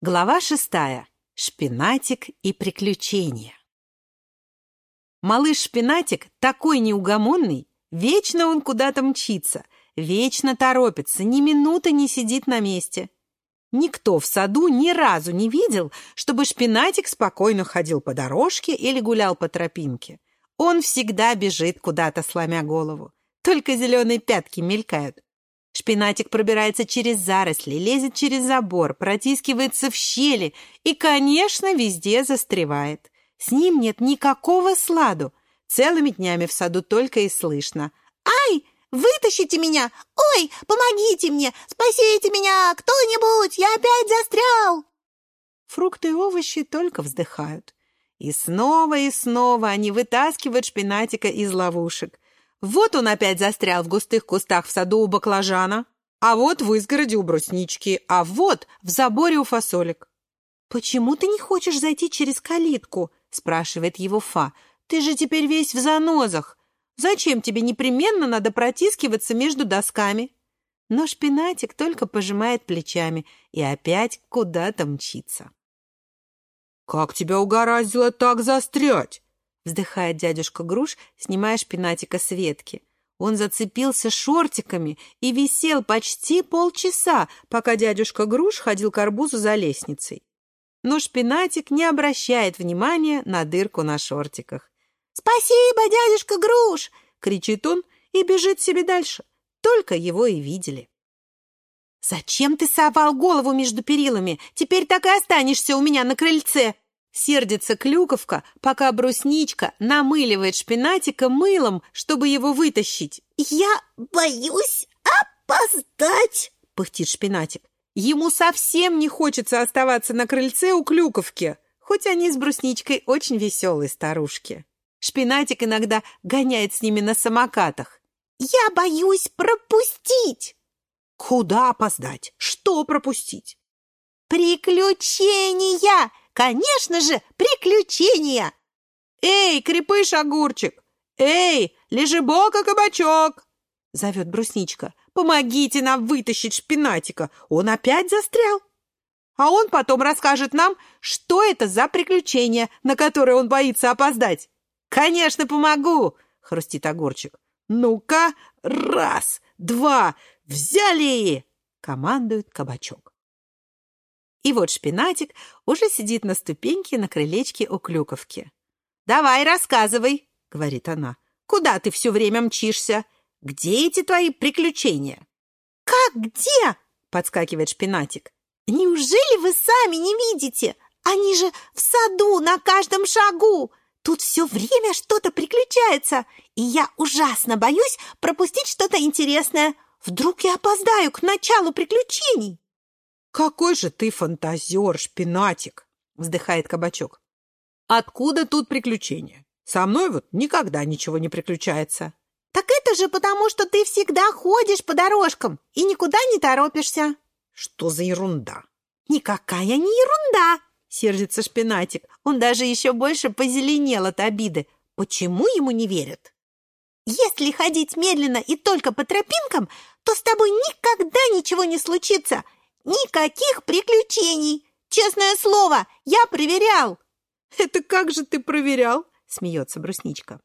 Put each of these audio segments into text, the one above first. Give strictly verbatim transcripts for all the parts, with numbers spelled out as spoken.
Глава шестая. Шпинатик и приключения. Малыш Шпинатик такой неугомонный, вечно он куда-то мчится, вечно торопится, ни минуты не сидит на месте. Никто в саду ни разу не видел, чтобы Шпинатик спокойно ходил по дорожке или гулял по тропинке. Он всегда бежит куда-то, сломя голову. Только зеленые пятки мелькают. Шпинатик пробирается через заросли, лезет через забор, протискивается в щели и, конечно, везде застревает. С ним нет никакого сладу. Целыми днями в саду только и слышно: «Ай, вытащите меня! Ой, помогите мне! Спасите меня! Кто-нибудь! Я опять застрял!» Фрукты и овощи только вздыхают. И снова и снова они вытаскивают Шпинатика из ловушек. Вот он опять застрял в густых кустах в саду у баклажана, а вот в изгороди у бруснички, а вот в заборе у фасолек. «Почему ты не хочешь зайти через калитку?» — спрашивает его Фа. «Ты же теперь весь в занозах. Зачем тебе непременно надо протискиваться между досками?» Но Шпинатик только пожимает плечами и опять куда-то мчится. «Как тебя угораздило так застрять?» — вздыхает дядюшка Груш, снимая Шпинатика с ветки. Он зацепился шортиками и висел почти полчаса, пока дядюшка Груш ходил к арбузу за лестницей. Но Шпинатик не обращает внимания на дырку на шортиках. «Спасибо, дядюшка Груш!» — кричит он и бежит себе дальше. Только его и видели. «Зачем ты совал голову между перилами? Теперь так и останешься у меня на крыльце!» Сердится Клюковка, пока Брусничка намыливает Шпинатика мылом, чтобы его вытащить. «Я боюсь опоздать!» — пыхтит Шпинатик. Ему совсем не хочется оставаться на крыльце у Клюковки, хоть они с Брусничкой очень веселые старушки. Шпинатик иногда гоняет с ними на самокатах. «Я боюсь пропустить!» «Куда опоздать? Что пропустить?» «Приключения! Конечно же, приключения!» «Эй, крепыш-огурчик! Эй, лежебока-кабачок!» Зовет Брусничка. «Помогите нам вытащить Шпинатика! Он опять застрял!» А он потом расскажет нам, что это за приключение, на которое он боится опоздать. «Конечно, помогу!» — хрустит огурчик. «Ну-ка, раз, два, взяли!» — командует кабачок. И вот Шпинатик уже сидит на ступеньке на крылечке у Клюковки. «Давай, рассказывай!» — говорит она. «Куда ты все время мчишься? Где эти твои приключения?» «Как где?» — подскакивает Шпинатик. «Неужели вы сами не видите? Они же в саду на каждом шагу! Тут все время что-то приключается, и я ужасно боюсь пропустить что-то интересное. Вдруг я опоздаю к началу приключений!» «Какой же ты фантазер, Шпинатик!» — вздыхает кабачок. «Откуда тут приключения? Со мной вот никогда ничего не приключается». «Так это же потому, что ты всегда ходишь по дорожкам и никуда не торопишься». «Что за ерунда?» «Никакая не ерунда!» — сердится Шпинатик. Он даже еще больше позеленел от обиды. Почему ему не верят? «Если ходить медленно и только по тропинкам, то с тобой никогда ничего не случится. Никаких приключений! Честное слово, я проверял!» «Это как же ты проверял?» — смеется Брусничка.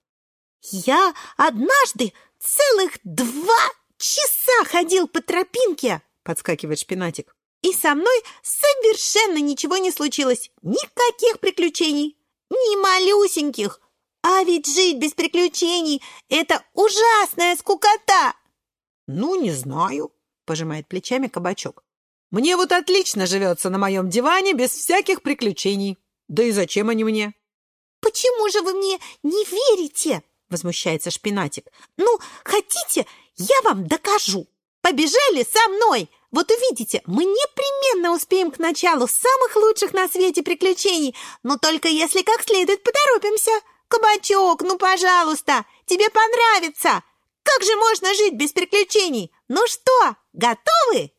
«Я однажды целых два часа ходил по тропинке!» — подскакивает Шпинатик. «И со мной совершенно ничего не случилось. Никаких приключений. Ни малюсеньких. А ведь жить без приключений — это ужасная скукота!» «Ну, не знаю», — пожимает плечами кабачок. «Мне вот отлично живется на моем диване без всяких приключений. Да и зачем они мне?» «Почему же вы мне не верите?» — возмущается Шпинатик. «Ну, хотите, я вам докажу. Побежали со мной. Вот увидите, мы непременно успеем к началу самых лучших на свете приключений, но только если как следует поторопимся. Кабачок, ну, пожалуйста, тебе понравится. Как же можно жить без приключений? Ну что, готовы?»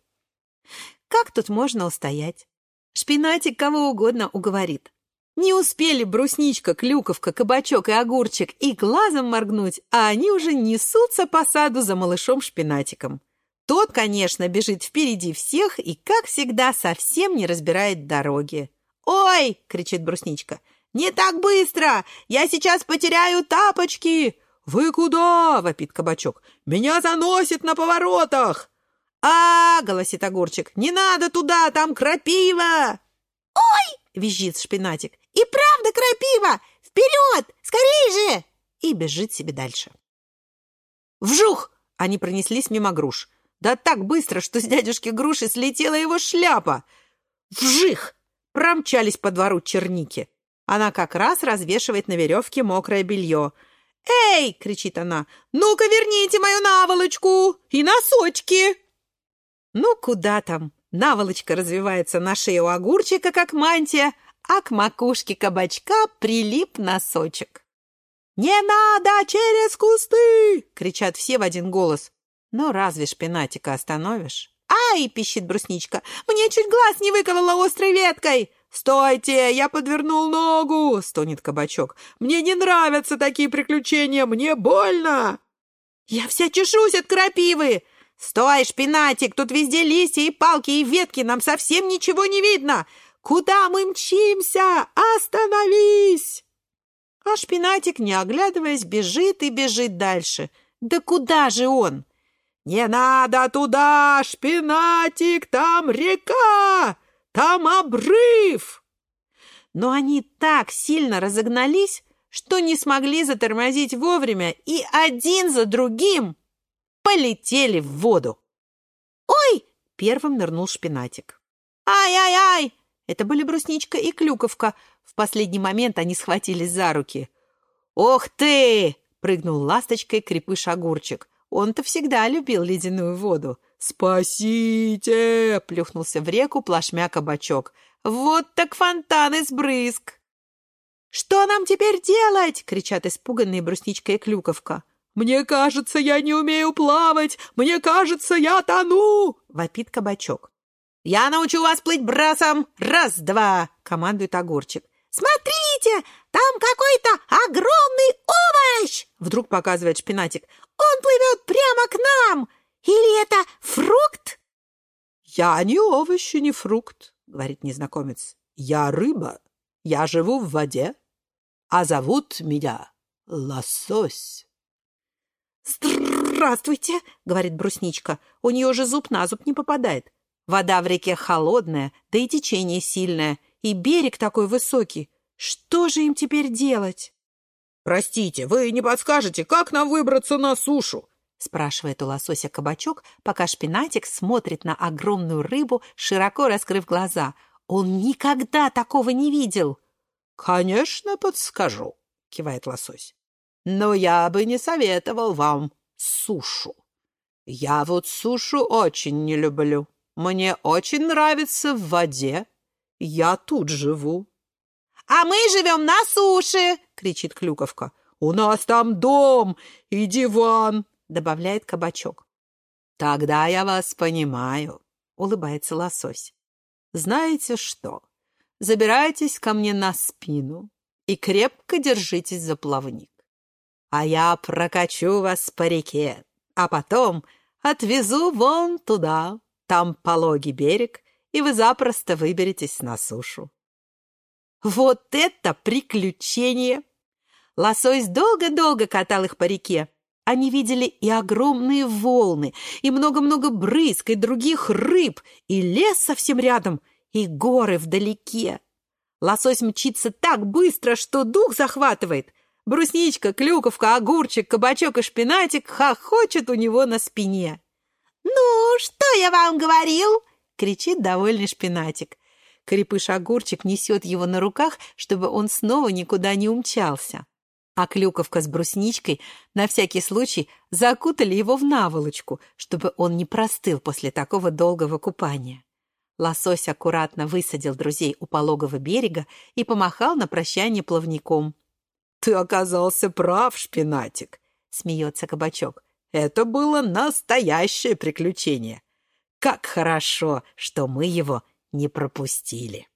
Как тут можно устоять? Шпинатик кого угодно уговорит. Не успели Брусничка, Клюковка, Кабачок и Огурчик и глазом моргнуть, а они уже несутся по саду за малышом Шпинатиком. тот, конечно, бежит впереди всех и, как всегда, совсем не разбирает дороги. «Ой!» — кричит Брусничка. «Не так быстро! Я сейчас потеряю тапочки!» «Вы куда?» — вопит Кабачок. «Меня заносит на поворотах!» «А, — голосит Огурчик, — не надо туда, там крапива!» «Ой!» — визжит Шпинатик. «И правда крапива! Вперед! Скорей же!» И бежит себе дальше. Вжух! Они пронеслись мимо груш. Да так быстро, что с дядюшки Груши слетела его шляпа. Вжих! Промчались по двору черники. Она как раз развешивает на веревке мокрое белье. «Эй!» — кричит она. «Ну-ка верните мою наволочку и носочки!» Ну, куда там? Наволочка развивается на шее у Огурчика, как мантия, а к макушке Кабачка прилип носочек. «Не надо через кусты!» — кричат все в один голос. Но разве Шпинатика остановишь? «Ай!» — пищит Брусничка. «Мне чуть глаз не выколола острой веткой!» «Стойте! Я подвернул ногу!» — стонет Кабачок. «Мне не нравятся такие приключения! Мне больно!» «Я вся чешусь от крапивы!» «Стой, Шпинатик! Тут везде листья и палки и ветки! Нам совсем ничего не видно! Куда мы мчимся? Остановись!» А Шпинатик, не оглядываясь, бежит и бежит дальше. Да куда же он? «Не надо туда, Шпинатик! Там река! Там обрыв!» Но они так сильно разогнались, что не смогли затормозить вовремя, и один за другим полетели в воду. «Ой!» — первым нырнул Шпинатик. «Ай-ай-ай!» — это были Брусничка и Клюковка. В последний момент они схватились за руки. «Ох ты!» — прыгнул ласточкой Крепыш Огурчик. Он-то всегда любил ледяную воду. «Спасите!» — плюхнулся в реку плашмя Кабачок. «Вот так фонтан из брызг!» «Что нам теперь делать?» — кричат испуганные Брусничка и Клюковка. «Мне кажется, я не умею плавать! Мне кажется, я тону!» — вопит Кабачок. «Я научу вас плыть брасом! Раз-два!» — командует Огурчик. «Смотрите, там какой-то огромный овощ!» Вдруг показывает Шпинатик. «Он плывет прямо к нам! Или это фрукт?» «Я не овощ и не фрукт», — говорит незнакомец. «Я рыба, я живу в воде, а зовут меня Лосось». «Здравствуйте», — говорит Брусничка. У нее же зуб на зуб не попадает. Вода в реке холодная, да и течение сильное, и берег такой высокий. Что же им теперь делать? «Простите, вы не подскажете, как нам выбраться на сушу?» — спрашивает у лосося Кабачок, пока Шпинатик смотрит на огромную рыбу, широко раскрыв глаза. Он никогда такого не видел. «Конечно, подскажу», — кивает лосось. «Но я бы не советовал вам сушу. Я вот сушу очень не люблю. Мне очень нравится в воде. Я тут живу». «А мы живем на суше!» — кричит Клюковка. «У нас там дом и диван!» — добавляет Кабачок. «Тогда я вас понимаю», — улыбается лосось. «Знаете что? Забирайтесь ко мне на спину и крепко держитесь за плавник. А я прокачу вас по реке, а потом отвезу вон туда. Там пологий берег, и вы запросто выберетесь на сушу». Вот это приключение! Лосось долго-долго катал их по реке. Они видели и огромные волны, и много-много брызг, и других рыб, и лес совсем рядом, и горы вдалеке. Лосось мчится так быстро, что дух захватывает. Брусничка, Клюковка, Огурчик, Кабачок и Шпинатик хохочут у него на спине. «Ну, что я вам говорил?» — кричит довольный Шпинатик. Крепыш-Огурчик несет его на руках, чтобы он снова никуда не умчался. А Клюковка с Брусничкой на всякий случай закутали его в наволочку, чтобы он не простыл после такого долгого купания. Лосось аккуратно высадил друзей у пологого берега и помахал на прощание плавником. «Ты оказался прав, Шпинатик», — смеется Кабачок. «Это было настоящее приключение. Как хорошо, что мы его не пропустили».